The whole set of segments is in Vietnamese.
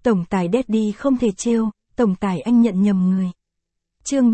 Tổng tài Daddy không thể trêu, tổng tài anh nhận nhầm người. Chương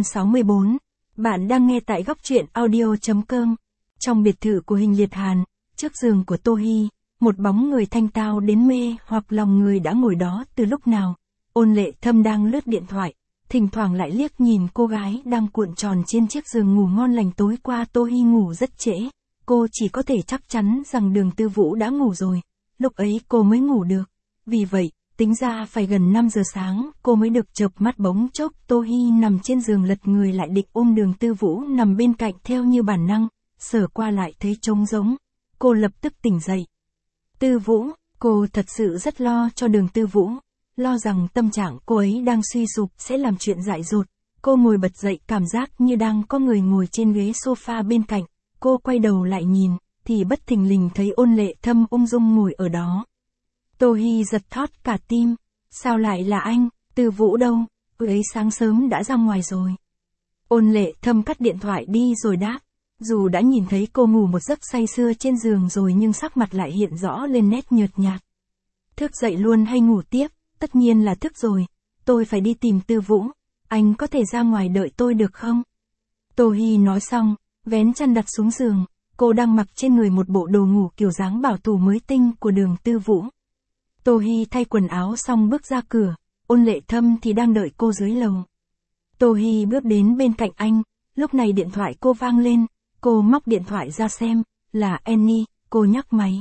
364. Bạn đang nghe tại góc truyện audio.com. Trong biệt thự của Hình Liệt Hàn, trước giường của Tô Hi, một bóng người thanh tao đến mê hoặc lòng người đã ngồi đó từ lúc nào. Ôn Lệ Thâm đang lướt điện thoại, thỉnh thoảng lại liếc nhìn cô gái đang cuộn tròn trên chiếc giường ngủ ngon lành. Tối qua Tô Hi ngủ rất trễ, cô chỉ có thể chắc chắn rằng Đường Tư Vũ đã ngủ rồi, lúc ấy cô mới ngủ được. Vì vậy, tính ra phải gần 5 giờ sáng, cô mới được chợp mắt. Bỗng chốc Tô Hi nằm trên giường lật người lại định ôm Đường Tư Vũ nằm bên cạnh theo như bản năng, sờ qua lại thấy trống rỗng. Cô lập tức tỉnh dậy. Tư Vũ, cô thật sự rất lo cho Đường Tư Vũ, lo rằng tâm trạng cô ấy đang suy sụp sẽ làm chuyện dại dột. Cô ngồi bật dậy, cảm giác như đang có người ngồi trên ghế sofa bên cạnh. Cô quay đầu lại nhìn, thì bất thình lình thấy Ôn Lệ Thâm ung dung ngồi ở đó. Tô Hi giật thót cả tim, sao lại là anh? Tư Vũ đâu? Ấy sáng sớm đã ra ngoài rồi. Ôn Lệ Thâm cắt điện thoại đi rồi đáp. Dù đã nhìn thấy cô ngủ một giấc say sưa trên giường rồi nhưng sắc mặt lại hiện rõ lên nét nhợt nhạt. Thức dậy luôn hay ngủ tiếp? Tất nhiên là thức rồi. Tôi phải đi tìm Tư Vũ. Anh có thể ra ngoài đợi tôi được không? Tô Hi nói xong, vén chăn đặt xuống giường. Cô đang mặc trên người một bộ đồ ngủ kiểu dáng bảo thủ mới tinh của Đường Tư Vũ. Tô Hi thay quần áo xong bước ra cửa, Ôn Lệ Thâm thì đang đợi cô dưới lầu. Tô Hi bước đến bên cạnh anh, lúc này điện thoại cô vang lên, cô móc điện thoại ra xem, là Annie, cô nhắc máy.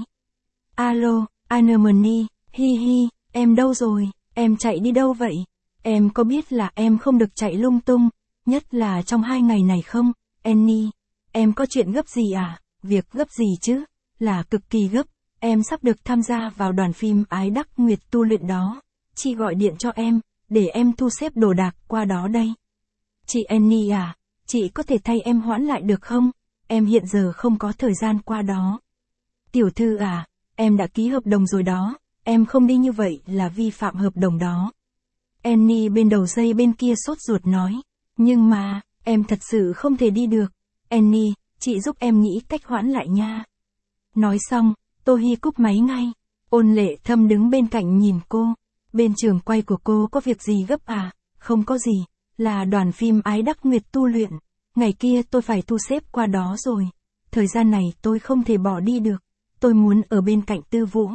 Alo, Anemone, hi hi, em đâu rồi, em chạy đi đâu vậy? Em có biết là em không được chạy lung tung, nhất là trong 2 ngày này không? Annie, em có chuyện gấp gì à? Việc gấp gì chứ? Là cực kỳ gấp. Em sắp được tham gia vào đoàn phim Ái Đắc Nguyệt tu luyện đó. Chị gọi điện cho em, để em thu xếp đồ đạc qua đó đây. Chị Annie à, chị có thể thay em hoãn lại được không? Em hiện giờ không có thời gian qua đó. Tiểu thư à, em đã ký hợp đồng rồi đó, em không đi như vậy là vi phạm hợp đồng đó. Annie bên đầu dây bên kia sốt ruột nói, nhưng mà, em thật sự không thể đi được. Annie, chị giúp em nghĩ cách hoãn lại nha. Nói xong, Tô Hi cúp máy ngay. Ôn Lệ Thâm đứng bên cạnh nhìn cô. Bên trường quay của cô có việc gì gấp à? Không có gì, là đoàn phim Ái Đắc Nguyệt tu luyện. Ngày kia tôi phải thu xếp qua đó rồi. Thời gian này tôi không thể bỏ đi được. Tôi muốn ở bên cạnh Tư Vũ.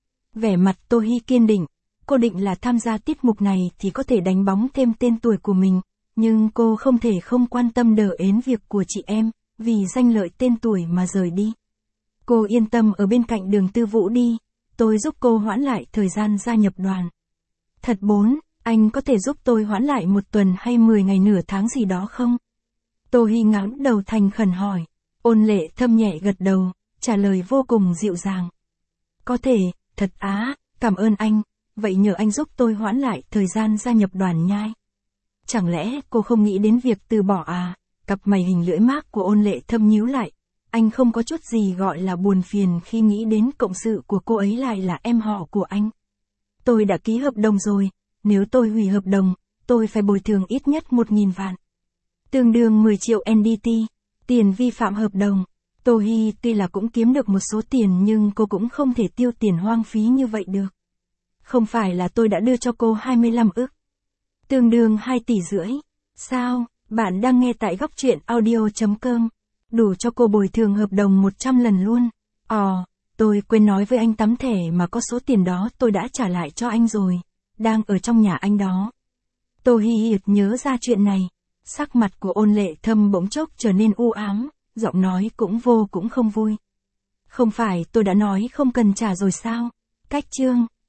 Vẻ mặt Tô Hi kiên định. Cô định là tham gia tiết mục này thì có thể đánh bóng thêm tên tuổi của mình. Nhưng cô không thể không quan tâm đỡ ến việc của chị em, vì danh lợi tên tuổi mà rời đi. Cô yên tâm ở bên cạnh Đường Tư Vũ đi, tôi giúp cô hoãn lại thời gian gia nhập đoàn. Thật 4, anh có thể giúp tôi hoãn lại 1 tuần hay 10 ngày nửa tháng gì đó không? Tô Hi ngẩng đầu thành khẩn hỏi. Ôn Lệ Thâm nhẹ gật đầu, trả lời vô cùng dịu dàng. Có thể, thật á, cảm ơn anh, vậy nhờ anh giúp tôi hoãn lại thời gian gia nhập đoàn nhai. Chẳng lẽ cô không nghĩ đến việc từ bỏ à? Cặp mày hình lưỡi mác của Ôn Lệ Thâm nhíu lại. Anh không có chút gì gọi là buồn phiền khi nghĩ đến cộng sự của cô ấy lại là em họ của anh. Tôi đã ký hợp đồng rồi, nếu tôi hủy hợp đồng, tôi phải bồi thường ít nhất 1.000 vạn. Tương đương 10 triệu NDT, tiền vi phạm hợp đồng. Tô Hi tuy là cũng kiếm được một số tiền nhưng cô cũng không thể tiêu tiền hoang phí như vậy được. Không phải là tôi đã đưa cho cô 25 ức. Tương đương 2,5 tỷ. Sao, bạn đang nghe tại góc truyện audio.com. Đủ cho cô bồi thường hợp đồng 100 lần luôn. Tôi quên nói với anh, tấm thẻ mà có số tiền đó tôi đã trả lại cho anh rồi. Đang ở trong nhà anh đó. Tô Hi nhớ ra chuyện này. Sắc mặt của Ôn Lệ Thâm bỗng chốc trở nên u ám, giọng nói cũng không vui. Không phải tôi đã nói không cần trả rồi sao? Cách chương.